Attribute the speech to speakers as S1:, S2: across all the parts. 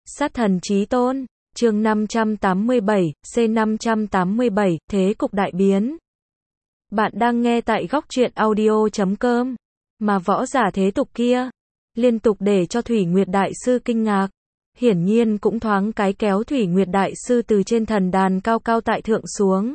S1: Sát thần chí tôn, chương 587, C587, thế cục đại biến. Bạn đang nghe tại góc truyện audio.com, mà võ giả thế tục kia, liên tục để cho Thủy Nguyệt Đại Sư kinh ngạc. Hiển nhiên cũng thoáng cái kéo Thủy Nguyệt Đại Sư từ trên thần đàn cao cao tại thượng xuống.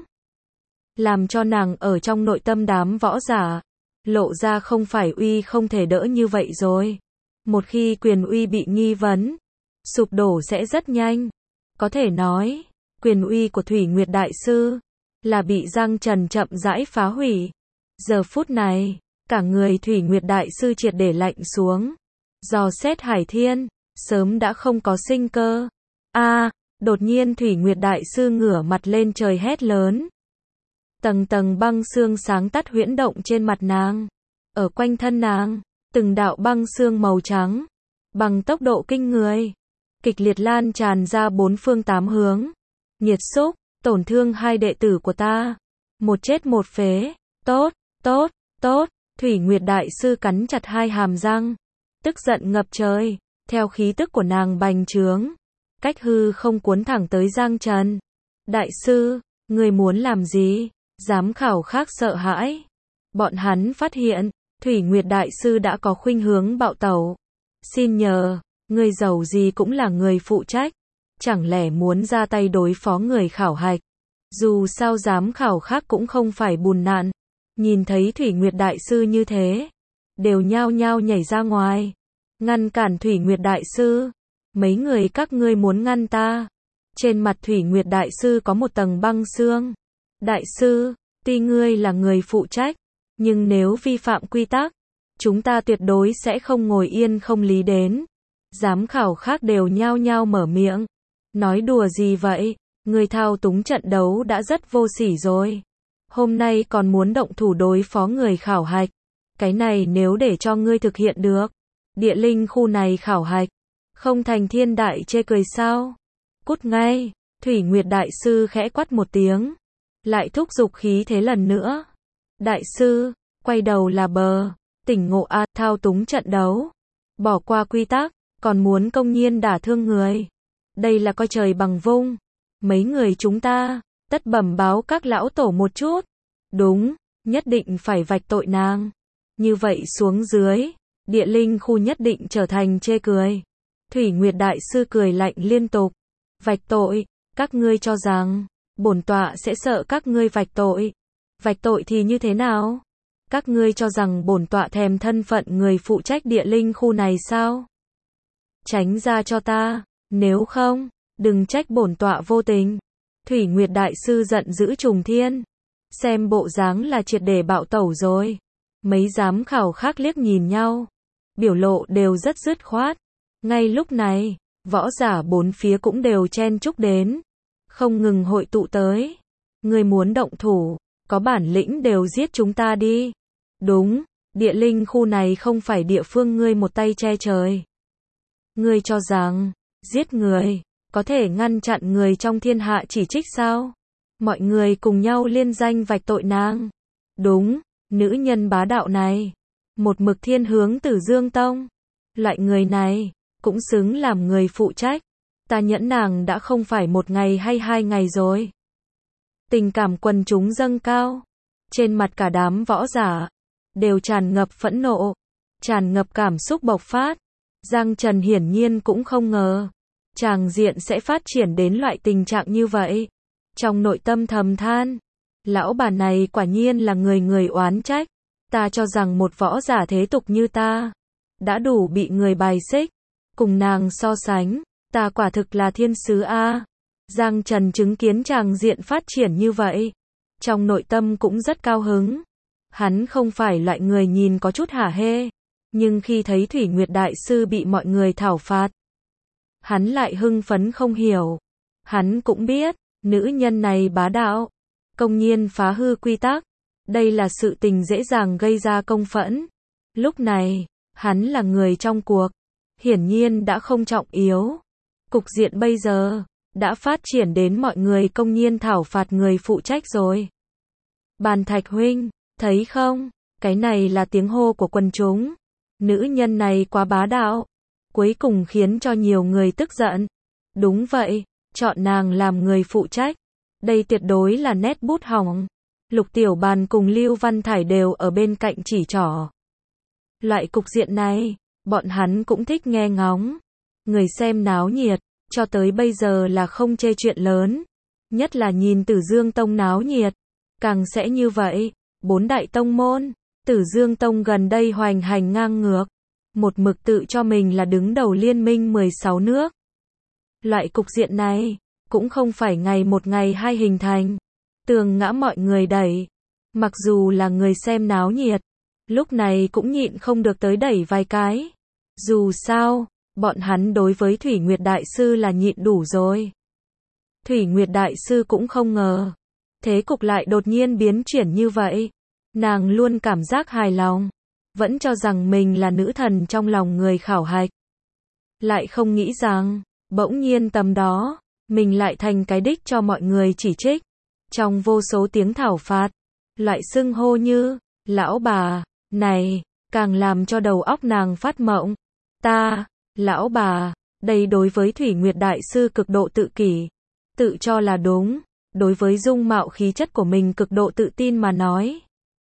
S1: Làm cho nàng ở trong nội tâm đám võ giả, lộ ra không phải uy không thể đỡ như vậy rồi. Một khi quyền uy bị nghi vấn, sụp đổ sẽ rất nhanh. Có thể nói, quyền uy của Thủy Nguyệt Đại Sư là bị Giang Trần chậm rãi phá hủy. Giờ phút này, cả người Thủy Nguyệt Đại Sư triệt để lạnh xuống. Dò xét Hải Thiên, sớm đã không có sinh cơ. Đột nhiên Thủy Nguyệt Đại Sư ngửa mặt lên trời hét lớn. Tầng tầng băng xương sáng tắt huyễn động trên mặt nàng. Ở quanh thân nàng, từng đạo băng xương màu trắng, bằng tốc độ kinh người, kịch liệt lan tràn ra bốn phương tám hướng. Nhiệt xúc, tổn thương hai đệ tử của ta. Một chết một phế. Tốt, tốt, tốt. Thủy Nguyệt Đại Sư cắn chặt hai hàm răng. Tức giận ngập trời, theo khí tức của nàng bành trướng. Cách hư không cuốn thẳng tới Giang Trần. Đại sư, người muốn làm gì? Giám khảo khác sợ hãi. Bọn hắn phát hiện, Thủy Nguyệt Đại Sư đã có khuynh hướng bạo tẩu. Xin nhờ, người giàu gì cũng là người phụ trách. Chẳng lẽ muốn ra tay đối phó người khảo hạch? Dù sao giám khảo khác cũng không phải bùn nạn. Nhìn thấy Thủy Nguyệt Đại Sư như thế, đều nhao nhao nhảy ra ngoài. Ngăn cản Thủy Nguyệt Đại Sư. Mấy người các ngươi muốn ngăn ta? Trên mặt Thủy Nguyệt Đại Sư có một tầng băng xương. Đại sư, tuy ngươi là người phụ trách, nhưng nếu vi phạm quy tắc, chúng ta tuyệt đối sẽ không ngồi yên không lý đến. Giám khảo khác đều nhao nhao mở miệng. Nói đùa gì vậy? Ngươi thao túng trận đấu đã rất vô sỉ rồi. Hôm nay còn muốn động thủ đối phó người khảo hạch. Cái này nếu để cho ngươi thực hiện được, địa linh khu này khảo hạch, không thành thiên đại chê cười sao? Cút ngay. Thủy Nguyệt Đại Sư khẽ quát một tiếng. Lại thúc giục khí thế lần nữa. Đại sư, quay đầu là bờ, tỉnh ngộ thao túng trận đấu. Bỏ qua quy tắc, còn muốn công nhiên đả thương người. Đây là coi trời bằng vung. Mấy người chúng ta, tất bẩm báo các lão tổ một chút. Đúng, nhất định phải vạch tội nàng. Như vậy xuống dưới, địa linh khu nhất định trở thành chê cười. Thủy Nguyệt Đại Sư cười lạnh liên tục. Vạch tội, các ngươi cho rằng bổn tọa sẽ sợ các ngươi vạch tội. Vạch tội thì như thế nào? Các ngươi cho rằng bổn tọa thèm thân phận người phụ trách địa linh khu này sao? Tránh ra cho ta, nếu không, đừng trách bổn tọa vô tình. Thủy Nguyệt Đại Sư giận dữ trùng thiên. Xem bộ dáng là triệt để bạo tẩu rồi. Mấy giám khảo khác liếc nhìn nhau. Biểu lộ đều rất dứt khoát. Ngay lúc này, võ giả bốn phía cũng đều chen chúc đến. Không ngừng hội tụ tới. Người muốn động thủ, có bản lĩnh đều giết chúng ta đi. Đúng, địa linh khu này không phải địa phương ngươi một tay che trời. Ngươi cho rằng, giết người, có thể ngăn chặn người trong thiên hạ chỉ trích sao? Mọi người cùng nhau liên danh vạch tội nàng. Đúng, nữ nhân bá đạo này, một mực thiên hướng Tử Dương Tông. Loại người này, cũng xứng làm người phụ trách. Ta nhẫn nàng đã không phải một ngày hay hai ngày rồi. Tình cảm quần chúng dâng cao. Trên mặt cả đám võ giả, đều tràn ngập phẫn nộ, tràn ngập cảm xúc bộc phát. Giang Trần hiển nhiên cũng không ngờ, tràng diện sẽ phát triển đến loại tình trạng như vậy. Trong nội tâm thầm than, lão bà này quả nhiên là người oán trách. Ta cho rằng một võ giả thế tục như ta, đã đủ bị người bài xích. Cùng nàng so sánh, ta quả thực là thiên sứ a. Giang Trần chứng kiến tràng diện phát triển như vậy, trong nội tâm cũng rất cao hứng. Hắn không phải loại người nhìn có chút hả hê, nhưng khi thấy Thủy Nguyệt Đại Sư bị mọi người thảo phạt, hắn lại hưng phấn không hiểu. Hắn cũng biết, nữ nhân này bá đạo, công nhiên phá hư quy tắc. Đây là sự tình dễ dàng gây ra công phẫn. Lúc này, hắn là người trong cuộc, hiển nhiên đã không trọng yếu. Cục diện bây giờ đã phát triển đến mọi người công nhiên thảo phạt người phụ trách rồi. Bàn Thạch huynh, thấy không? Cái này là tiếng hô của quần chúng. Nữ nhân này quá bá đạo, cuối cùng khiến cho nhiều người tức giận. Đúng vậy, chọn nàng làm người phụ trách. Đây tuyệt đối là nét bút hỏng. Lục Tiểu Bàn cùng Lưu Văn Thải đều ở bên cạnh chỉ trỏ. Loại cục diện này, bọn hắn cũng thích nghe ngóng. Người xem náo nhiệt, cho tới bây giờ là không chê chuyện lớn. Nhất là nhìn Tử Dương Tông náo nhiệt, càng sẽ như vậy. 4 đại tông môn, Tử Dương Tông gần đây hoành hành ngang ngược. Một mực tự cho mình là đứng đầu liên minh 16 nước. Loại cục diện này, cũng không phải ngày một ngày hai hình thành. Tường ngã mọi người đẩy. Mặc dù là người xem náo nhiệt, lúc này cũng nhịn không được tới đẩy vài cái. Dù sao, bọn hắn đối với Thủy Nguyệt Đại Sư là nhịn đủ rồi. Thủy Nguyệt Đại Sư cũng không ngờ. Thế cục lại đột nhiên biến chuyển như vậy. Nàng luôn cảm giác hài lòng. Vẫn cho rằng mình là nữ thần trong lòng người khảo hạch. Lại không nghĩ rằng, bỗng nhiên tầm đó, mình lại thành cái đích cho mọi người chỉ trích. Trong vô số tiếng thảo phạt, loại xưng hô như, lão bà, này, càng làm cho đầu óc nàng phát mộng. Ta, lão bà, đây đối với Thủy Nguyệt Đại Sư cực độ tự kỷ, tự cho là đúng, đối với dung mạo khí chất của mình cực độ tự tin mà nói.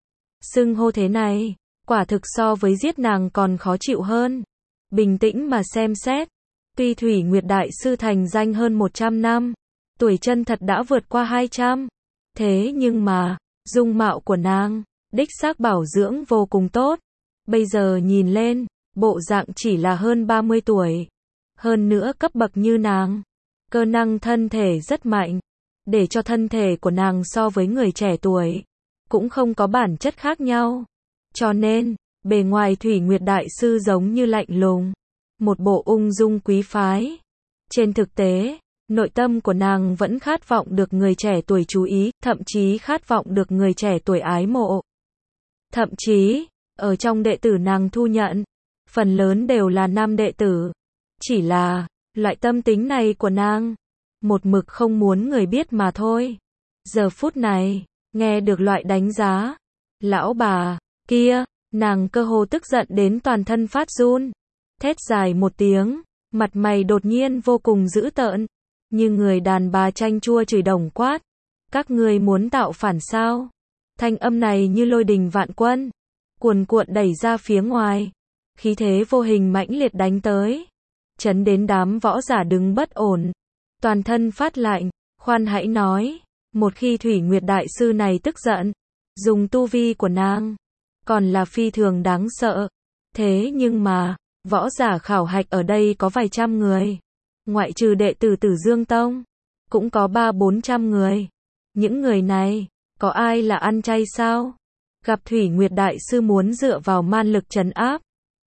S1: Xưng hô thế này, quả thực so với giết nàng còn khó chịu hơn. Bình tĩnh mà xem xét, tuy Thủy Nguyệt Đại Sư thành danh hơn 100 năm, tuổi chân thật đã vượt qua 200. Thế nhưng mà, dung mạo của nàng, đích xác bảo dưỡng vô cùng tốt. Bây giờ nhìn lên, bộ dạng chỉ là hơn 30 tuổi. Hơn nữa cấp bậc như nàng, cơ năng thân thể rất mạnh. Để cho thân thể của nàng so với người trẻ tuổi, cũng không có bản chất khác nhau. Cho nên, bề ngoài Thủy Nguyệt Đại Sư giống như lạnh lùng, một bộ ung dung quý phái. Trên thực tế, nội tâm của nàng vẫn khát vọng được người trẻ tuổi chú ý, thậm chí khát vọng được người trẻ tuổi ái mộ. Thậm chí, ở trong đệ tử nàng thu nhận, phần lớn đều là nam đệ tử. Chỉ là, loại tâm tính này của nàng, một mực không muốn người biết mà thôi. Giờ phút này, nghe được loại đánh giá, lão bà, kia, nàng cơ hồ tức giận đến toàn thân phát run. Thét dài một tiếng, mặt mày đột nhiên vô cùng dữ tợn, như người đàn bà chanh chua chửi đồng quát. Các ngươi muốn tạo phản sao? Thanh âm này như lôi đình vạn quân, cuồn cuộn đẩy ra phía ngoài. Khí thế vô hình mãnh liệt đánh tới, chấn đến đám võ giả đứng bất ổn, toàn thân phát lạnh. Khoan hãy nói, một khi Thủy Nguyệt Đại Sư này tức giận, dùng tu vi của nàng, còn là phi thường đáng sợ. Thế nhưng mà, võ giả khảo hạch ở đây có vài trăm người, ngoại trừ đệ tử Tử Dương Tông, cũng có 300-400 người. Những người này, có ai là ăn chay sao? Gặp Thủy Nguyệt Đại Sư muốn dựa vào man lực trấn áp,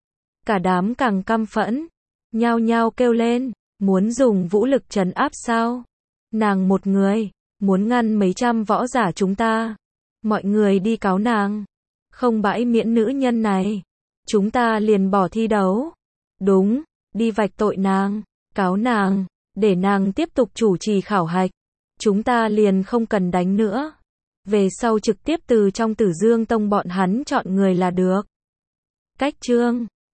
S1: cả đám càng căm phẫn, nhao nhao kêu lên, muốn dùng vũ lực trấn áp sao? Nàng một người, muốn ngăn mấy trăm võ giả chúng ta. Mọi người đi cáo nàng, không bãi miễn nữ nhân này, chúng ta liền bỏ thi đấu. Đúng, đi vạch tội nàng, cáo nàng, để nàng tiếp tục chủ trì khảo hạch. Chúng ta liền không cần đánh nữa. Về sau trực tiếp từ trong Tử Dương Tông bọn hắn chọn người là được. Cách chương